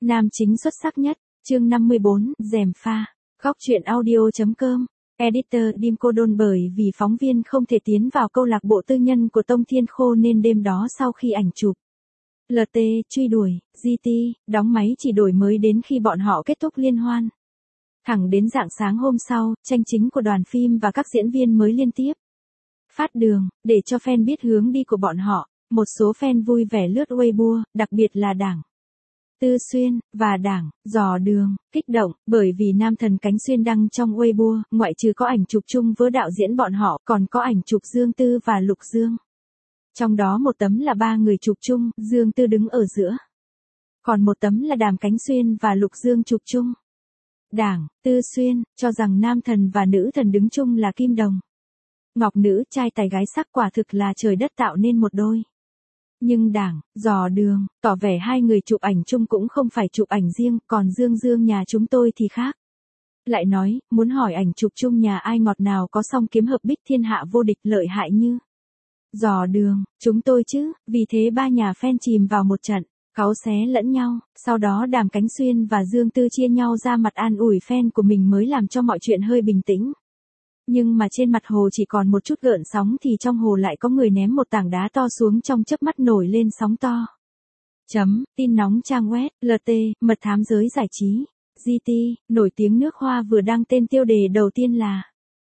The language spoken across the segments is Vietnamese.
Nam chính xuất sắc nhất, chương 54, gièm pha. Góc truyện audio.com. Editor Dimco Đôn bởi vì phóng viên không thể tiến vào câu lạc bộ tư nhân của Tông Thiên Khô nên đêm đó sau khi ảnh chụp LT truy đuổi, GT, đóng máy chỉ đổi mới đến khi bọn họ kết thúc liên hoan. Thẳng đến rạng sáng hôm sau, tranh chính của đoàn phim và các diễn viên mới liên tiếp phát đường, để cho fan biết hướng đi của bọn họ. Một số fan vui vẻ lướt Weibo, đặc biệt là Đảng Tư Xuyên, và Đảng Dò Đường, kích động, bởi vì nam thần Cánh Xuyên đăng trong Weibo, ngoại trừ có ảnh chụp chung với đạo diễn bọn họ, còn có ảnh chụp Dương Tư và Lục Dương. Trong đó một tấm là ba người chụp chung, Dương Tư đứng ở giữa. Còn một tấm là Đàm Cánh Xuyên và Lục Dương chụp chung. Đảng Tư Xuyên cho rằng nam thần và nữ thần đứng chung là kim đồng ngọc nữ, trai tài gái sắc, quả thực là trời đất tạo nên một đôi. Nhưng Đảng Dò Đường tỏ vẻ hai người chụp ảnh chung cũng không phải chụp ảnh riêng, còn Dương nhà chúng tôi thì khác. Lại nói, muốn hỏi ảnh chụp chung nhà ai ngọt nào có song kiếm hợp bích thiên hạ vô địch lợi hại như Dò Đường, chúng tôi chứ, vì thế ba nhà fan chìm vào một trận cáu xé lẫn nhau. Sau đó Đàm Cánh Xuyên và Dương Tư chia nhau ra mặt an ủi fan của mình mới làm cho mọi chuyện hơi bình tĩnh. Nhưng mà trên mặt hồ chỉ còn một chút gợn sóng thì trong hồ lại có người ném một tảng đá to xuống, trong chớp mắt nổi lên sóng to. Tin nóng trang web, LT, mật thám giới giải trí, GT, nổi tiếng nước Hoa vừa đăng tên tiêu đề đầu tiên là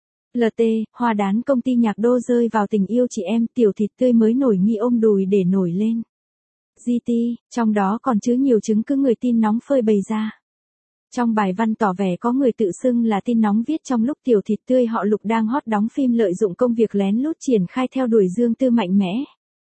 LT, Hoa đán công ty nhạc đô rơi vào tình yêu chị em, tiểu thịt tươi mới nổi nghi ôm đùi để nổi lên. GT, trong đó còn chứa nhiều chứng cứ người tin nóng phơi bày ra. Trong bài văn tỏ vẻ có người tự xưng là tin nóng viết trong lúc tiểu thịt tươi họ Lục đang hot đóng phim lợi dụng công việc lén lút triển khai theo đuổi Dương Tư mạnh mẽ.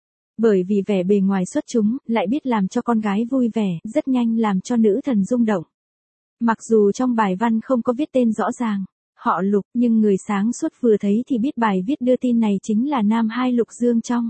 Bởi vì vẻ bề ngoài xuất chúng, lại biết làm cho con gái vui vẻ, rất nhanh làm cho nữ thần rung động. Mặc dù trong bài văn không có viết tên rõ ràng, họ Lục, nhưng người sáng suốt vừa thấy thì biết bài viết đưa tin này chính là nam hai Lục Dương trong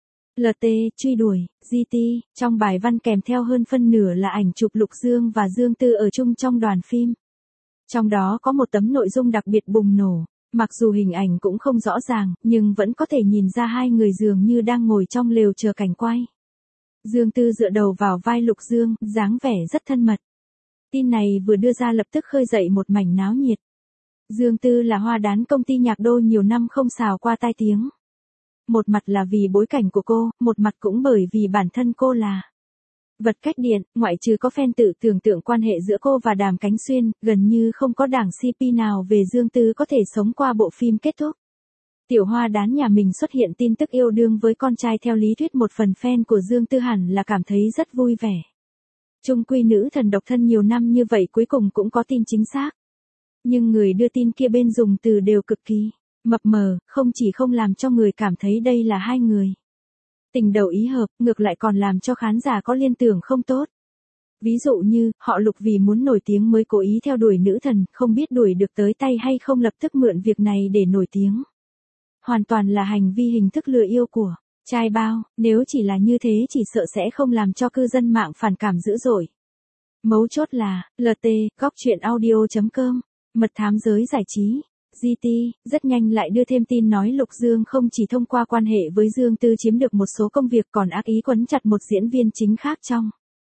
LT truy đuổi, GT, trong bài văn kèm theo hơn phân nửa là ảnh chụp Lục Dương và Dương Tư ở chung trong đoàn phim. Trong đó có một tấm nội dung đặc biệt bùng nổ, mặc dù hình ảnh cũng không rõ ràng, nhưng vẫn có thể nhìn ra hai người dường như đang ngồi trong lều chờ cảnh quay. Dương Tư dựa đầu vào vai Lục Dương, dáng vẻ rất thân mật. Tin này vừa đưa ra lập tức khơi dậy một mảnh náo nhiệt. Dương Tư là hoa đán công ty nhạc đô nhiều năm không xào qua tai tiếng. Một mặt là vì bối cảnh của cô, một mặt cũng bởi vì bản thân cô là vật cách điện, ngoại trừ có fan tự tưởng tượng quan hệ giữa cô và Đàm Cánh Xuyên, gần như không có đảng CP nào về Dương Tư có thể sống qua bộ phim kết thúc. Tiểu hoa đán nhà mình xuất hiện tin tức yêu đương với con trai, theo lý thuyết một phần fan của Dương Tư hẳn là cảm thấy rất vui vẻ. Chung quy nữ thần độc thân nhiều năm như vậy cuối cùng cũng có tin chính xác. Nhưng người đưa tin kia bên dùng từ đều cực kỳ mập mờ, không chỉ không làm cho người cảm thấy đây là hai người tình đầu ý hợp, ngược lại còn làm cho khán giả có liên tưởng không tốt. Ví dụ như, họ Lục vì muốn nổi tiếng mới cố ý theo đuổi nữ thần, không biết đuổi được tới tay hay không lập tức mượn việc này để nổi tiếng. Hoàn toàn là hành vi hình thức lừa yêu của trai bao, nếu chỉ là như thế chỉ sợ sẽ không làm cho cư dân mạng phản cảm dữ dội. Mấu chốt là, LT, góc truyện audio.com, mật thám giới giải trí. GT, rất nhanh lại đưa thêm tin nói Lục Dương không chỉ thông qua quan hệ với Dương Tư chiếm được một số công việc còn ác ý quấn chặt một diễn viên chính khác trong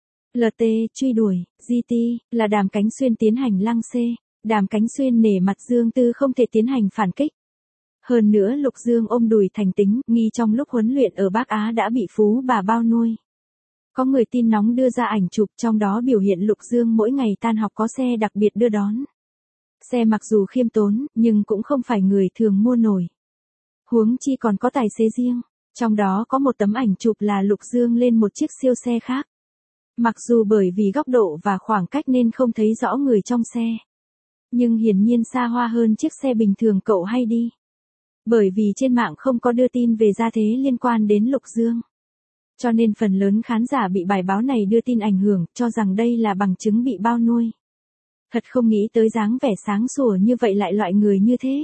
LT truy đuổi, GT, là Đàm Cánh Xuyên tiến hành lăng xê. Đàm Cánh Xuyên nể mặt Dương Tư không thể tiến hành phản kích. Hơn nữa Lục Dương ôm đùi thành tính, nghi trong lúc huấn luyện ở Bắc Á đã bị phú bà bao nuôi. Có người tin nóng đưa ra ảnh chụp, trong đó biểu hiện Lục Dương mỗi ngày tan học có xe đặc biệt đưa đón. Xe mặc dù khiêm tốn, nhưng cũng không phải người thường mua nổi. Huống chi còn có tài xế riêng. Trong đó có một tấm ảnh chụp là Lục Dương lên một chiếc siêu xe khác. Mặc dù bởi vì góc độ và khoảng cách nên không thấy rõ người trong xe. Nhưng hiển nhiên xa hoa hơn chiếc xe bình thường cậu hay đi. Bởi vì trên mạng không có đưa tin về gia thế liên quan đến Lục Dương. Cho nên phần lớn khán giả bị bài báo này đưa tin ảnh hưởng, cho rằng đây là bằng chứng bị bao nuôi. Thật không nghĩ tới dáng vẻ sáng sủa như vậy lại loại người như thế.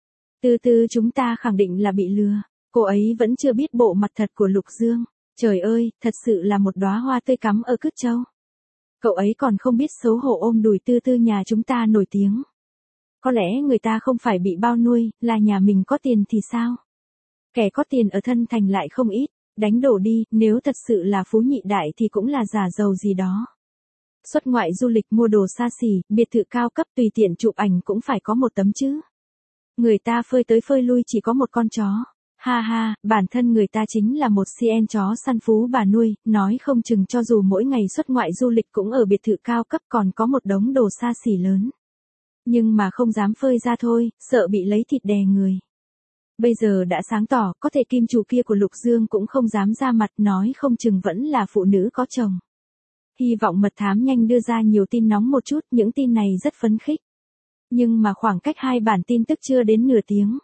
Từ từ chúng ta khẳng định là bị lừa. Cô ấy vẫn chưa biết bộ mặt thật của Lục Dương. Trời ơi, thật sự là một đóa hoa tươi cắm ở cứt châu. Cậu ấy còn không biết xấu hổ ôm đùi Tư nhà chúng ta nổi tiếng. Có lẽ người ta không phải bị bao nuôi, là nhà mình có tiền thì sao? Kẻ có tiền ở thân thành lại không ít, đánh đổ đi, nếu thật sự là phú nhị đại thì cũng là giả giàu gì đó. Xuất ngoại du lịch mua đồ xa xỉ, biệt thự cao cấp tùy tiện chụp ảnh cũng phải có một tấm chứ. Người ta phơi tới phơi lui chỉ có một con chó. Ha ha, bản thân người ta chính là một CN chó săn phú bà nuôi, nói không chừng cho dù mỗi ngày xuất ngoại du lịch cũng ở biệt thự cao cấp còn có một đống đồ xa xỉ lớn. Nhưng mà không dám phơi ra thôi, sợ bị lấy thịt đè người. Bây giờ đã sáng tỏ, có thể kim chủ kia của Lục Dương cũng không dám ra mặt, nói không chừng vẫn là phụ nữ có chồng. Hy vọng mật thám nhanh đưa ra nhiều tin nóng một chút, những tin này rất phấn khích. Nhưng mà khoảng cách hai bản tin tức chưa đến nửa tiếng.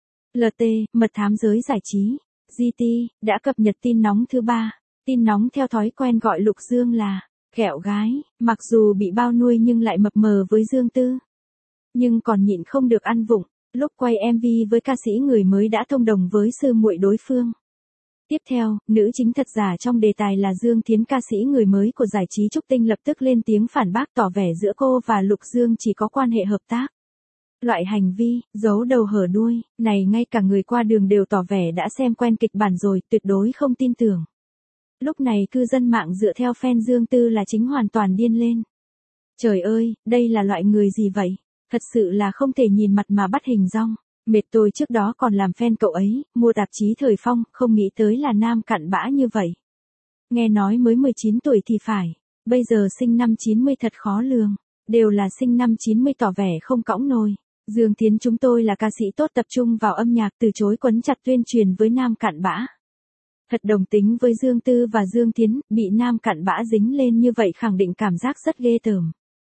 LT, mật thám giới giải trí, GT, đã cập nhật tin nóng thứ 3. Tin nóng theo thói quen gọi Lục Dương là kẹo gái, mặc dù bị bao nuôi nhưng lại mập mờ với Dương Tư. Nhưng còn nhịn không được ăn vụng, lúc quay MV với ca sĩ người mới đã thông đồng với sư muội đối phương. Tiếp theo, nữ chính thật giả trong đề tài là Dương Thiến, ca sĩ người mới của giải trí Trúc Tinh lập tức lên tiếng phản bác, tỏ vẻ giữa cô và Lục Dương chỉ có quan hệ hợp tác. Loại hành vi, giấu đầu hở đuôi, này ngay cả người qua đường đều tỏ vẻ đã xem quen kịch bản rồi, tuyệt đối không tin tưởng. Lúc này cư dân mạng dựa theo fan Dương Tư là chính hoàn toàn điên lên. Trời ơi, đây là loại người gì vậy? Thật sự là không thể nhìn mặt mà bắt hình dong. Mệt tôi trước đó còn làm fan cậu ấy, mua tạp chí Thời Phong, không nghĩ tới là nam cặn bã như vậy. Nghe nói mới 19 tuổi thì phải, bây giờ sinh năm 90 thật khó lường, đều là sinh năm 90 tỏ vẻ không cõng nồi. Dương Thiến chúng tôi là ca sĩ tốt tập trung vào âm nhạc, từ chối quấn chặt tuyên truyền với nam cặn bã. Thật đồng tính với Dương Tư và Dương Thiến, bị nam cặn bã dính lên như vậy khẳng định cảm giác rất ghê tởm.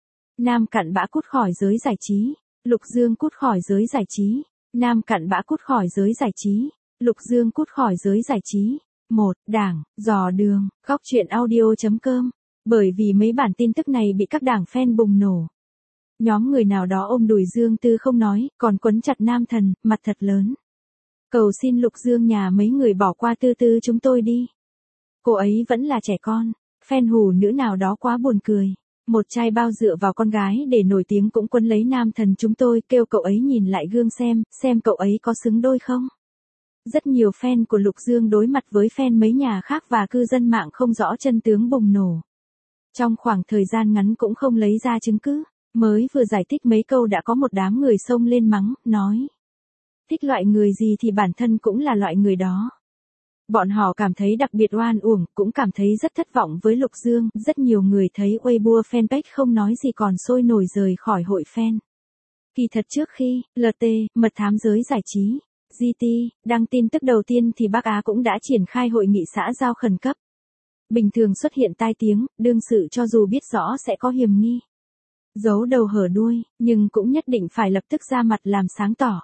Nam cặn bã cút khỏi giới giải trí, Lục Dương cút khỏi giới giải trí. Nam cặn bã cút khỏi giới giải trí, Lục Dương cút khỏi giới giải trí. 1. Đảng, dò đường, góc chuyện audio.com. Bởi vì mấy bản tin tức này bị các đảng fan bùng nổ. Nhóm người nào đó ôm đùi Dương Tư không nói, còn quấn chặt nam thần, mặt thật lớn. Cầu xin Lục Dương nhà mấy người bỏ qua Tư Tư chúng tôi đi. Cô ấy vẫn là trẻ con, fan hù nữ nào đó quá buồn cười. Một trai bao dựa vào con gái để nổi tiếng cũng quấn lấy nam thần chúng tôi, kêu cậu ấy nhìn lại gương xem cậu ấy có xứng đôi không. Rất nhiều fan của Lục Dương đối mặt với fan mấy nhà khác và cư dân mạng không rõ chân tướng bùng nổ. Trong khoảng thời gian ngắn cũng không lấy ra chứng cứ, mới vừa giải thích mấy câu đã có một đám người xông lên mắng, nói. Thích loại người gì thì bản thân cũng là loại người đó. Bọn họ cảm thấy đặc biệt oan uổng, cũng cảm thấy rất thất vọng với Lục Dương, rất nhiều người thấy Weibo fanpage không nói gì còn sôi nổi rời khỏi hội fan. Kỳ thật trước khi, LT, mật thám giới giải trí, GT, đăng tin tức đầu tiên thì Bắc Á cũng đã triển khai hội nghị xã giao khẩn cấp. Bình thường xuất hiện tai tiếng, đương sự cho dù biết rõ sẽ có hiểm nghi. Giấu đầu hở đuôi, nhưng cũng nhất định phải lập tức ra mặt làm sáng tỏ.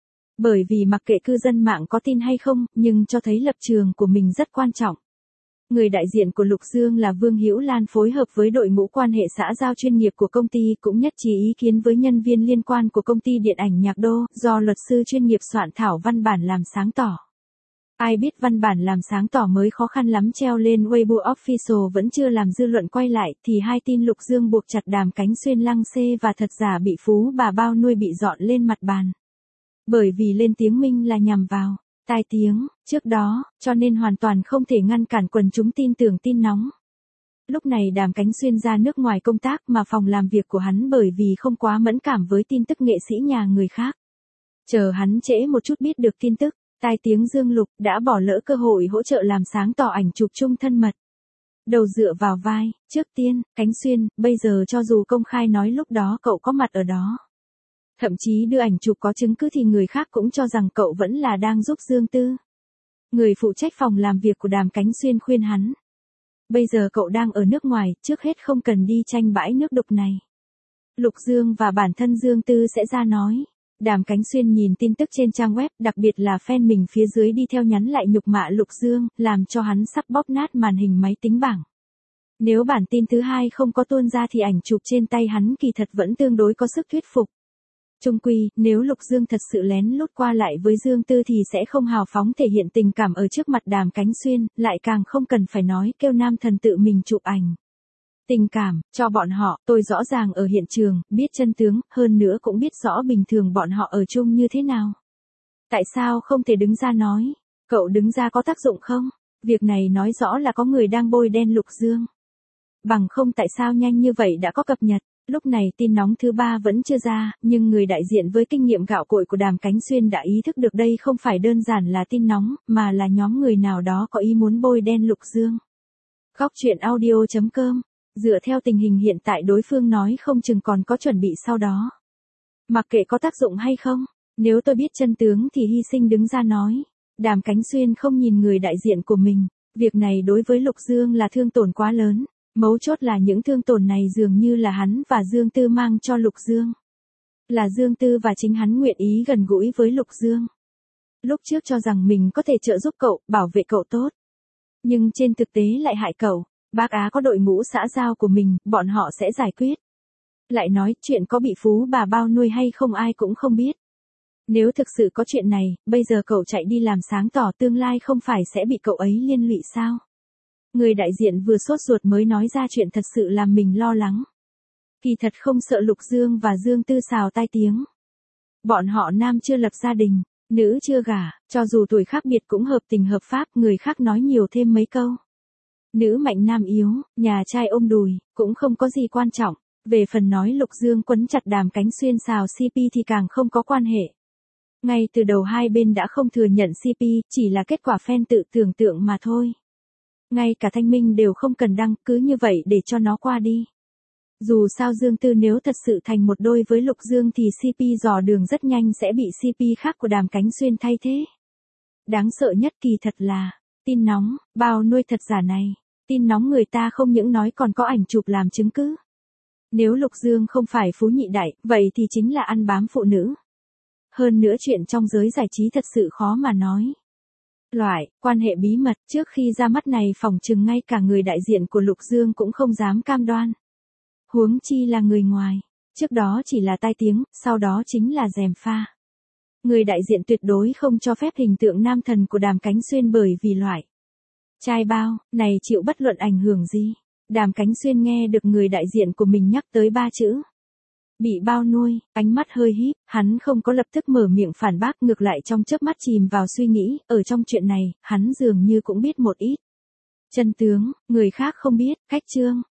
Bởi vì mặc kệ cư dân mạng có tin hay không, nhưng cho thấy lập trường của mình rất quan trọng. Người đại diện của Lục Dương là Vương Hữu Lan phối hợp với đội ngũ quan hệ xã giao chuyên nghiệp của công ty cũng nhất trí ý kiến với nhân viên liên quan của công ty điện ảnh Nhạc Đô, do luật sư chuyên nghiệp soạn thảo văn bản làm sáng tỏ. Ai biết văn bản làm sáng tỏ mới khó khăn lắm treo lên Weibo Official vẫn chưa làm dư luận quay lại thì hai tin Lục Dương buộc chặt Đàm Cánh Xuyên lăng xê và thật giả bị phú bà bao nuôi bị dọn lên mặt bàn. Bởi vì lên tiếng minh là nhằm vào tai tiếng trước đó, cho nên hoàn toàn không thể ngăn cản quần chúng tin tưởng tin nóng. Lúc này Đàm Cánh Xuyên ra nước ngoài công tác mà phòng làm việc của hắn bởi vì không quá mẫn cảm với tin tức nghệ sĩ nhà người khác. Chờ hắn trễ một chút biết được tin tức, tai tiếng Dương Lục đã bỏ lỡ cơ hội hỗ trợ làm sáng tỏ ảnh chụp chung thân mật. Đầu dựa vào vai, trước tiên, Cánh Xuyên, bây giờ cho dù công khai nói lúc đó cậu có mặt ở đó. Thậm chí đưa ảnh chụp có chứng cứ thì người khác cũng cho rằng cậu vẫn là đang giúp Dương Tư. Người phụ trách phòng làm việc của Đàm Cánh Xuyên khuyên hắn. Bây giờ cậu đang ở nước ngoài, trước hết không cần đi tranh bãi nước đục này. Lục Dương và bản thân Dương Tư sẽ ra nói. Đàm Cánh Xuyên nhìn tin tức trên trang web, đặc biệt là fan mình phía dưới đi theo nhắn lại nhục mạ Lục Dương, làm cho hắn sắp bóp nát màn hình máy tính bảng. Nếu bản tin thứ hai không có tuôn ra thì ảnh chụp trên tay hắn kỳ thật vẫn tương đối có sức thuyết phục. Chung quy, nếu Lục Dương thật sự lén lút qua lại với Dương Tư thì sẽ không hào phóng thể hiện tình cảm ở trước mặt Đàm Cánh Xuyên, lại càng không cần phải nói kêu nam thần tự mình chụp ảnh. Tình cảm, cho bọn họ, tôi rõ ràng ở hiện trường, biết chân tướng, hơn nữa cũng biết rõ bình thường bọn họ ở chung như thế nào. Tại sao không thể đứng ra nói? Cậu đứng ra có tác dụng không? Việc này nói rõ là có người đang bôi đen Lục Dương. bằng không tại sao nhanh như vậy đã có cập nhật. Lúc này tin nóng thứ 3 vẫn chưa ra, nhưng người đại diện với kinh nghiệm gạo cội của Đàm Cánh Xuyên đã ý thức được đây không phải đơn giản là tin nóng, mà là nhóm người nào đó có ý muốn bôi đen Lục Dương. Góc truyện audio.com. Dựa theo tình hình hiện tại đối phương nói không chừng còn có chuẩn bị sau đó. Mặc kệ có tác dụng hay không, nếu tôi biết chân tướng thì hy sinh đứng ra nói. Đàm Cánh Xuyên không nhìn người đại diện của mình, việc này đối với Lục Dương là thương tổn quá lớn. Mấu chốt là những thương tổn này dường như là hắn và Dương Tư mang cho Lục Dương. Là Dương Tư và chính hắn nguyện ý gần gũi với Lục Dương. Lúc trước cho rằng mình có thể trợ giúp cậu, bảo vệ cậu tốt. Nhưng trên thực tế lại hại cậu. Bác Á có đội ngũ xã giao của mình, bọn họ sẽ giải quyết. Lại nói chuyện có bị phú bà bao nuôi hay không ai cũng không biết. Nếu thực sự có chuyện này, bây giờ cậu chạy đi làm sáng tỏ tương lai không phải sẽ bị cậu ấy liên lụy sao? Người đại diện vừa sốt ruột mới nói ra chuyện thật sự làm mình lo lắng. Kỳ thật không sợ Lục Dương và Dương Tư xào tai tiếng. Bọn họ nam chưa lập gia đình, nữ chưa gả, cho dù tuổi khác biệt cũng hợp tình hợp pháp, người khác nói nhiều thêm mấy câu. Nữ mạnh nam yếu, nhà trai ôm đùi, cũng không có gì quan trọng. Về phần nói Lục Dương quấn chặt Đàm Cánh Xuyên xào CP thì càng không có quan hệ. Ngay từ đầu hai bên đã không thừa nhận CP, chỉ là kết quả fan tự tưởng tượng mà thôi. Ngay cả Thanh Minh đều không cần đăng, cứ như vậy để cho nó qua đi. Dù sao Dương Tư nếu thật sự thành một đôi với Lục Dương thì CP dò đường rất nhanh sẽ bị CP khác của Đàm Cánh Xuyên thay thế. Đáng sợ nhất kỳ thật là, tin nóng, bao nuôi thật giả này. Tin nóng người ta không những nói còn có ảnh chụp làm chứng cứ. Nếu Lục Dương không phải phú nhị đại, vậy thì chính là ăn bám phụ nữ. Hơn nữa chuyện trong giới giải trí thật sự khó mà nói. Loại, quan hệ bí mật trước khi ra mắt này phỏng chừng ngay cả người đại diện của Lục Dương cũng không dám cam đoan. Huống chi là người ngoài, trước đó chỉ là tai tiếng, sau đó chính là gièm pha. Người đại diện tuyệt đối không cho phép hình tượng nam thần của Đàm Cánh Xuyên bởi vì loại trai bao này chịu bất luận ảnh hưởng gì. Đàm Cánh Xuyên nghe được người đại diện của mình nhắc tới 3 chữ. Bị bao nuôi, ánh mắt hơi híp, hắn không có lập tức mở miệng phản bác, ngược lại trong chớp mắt chìm vào suy nghĩ, ở trong chuyện này, hắn dường như cũng biết một ít. Chân tướng, người khác không biết, khách trương,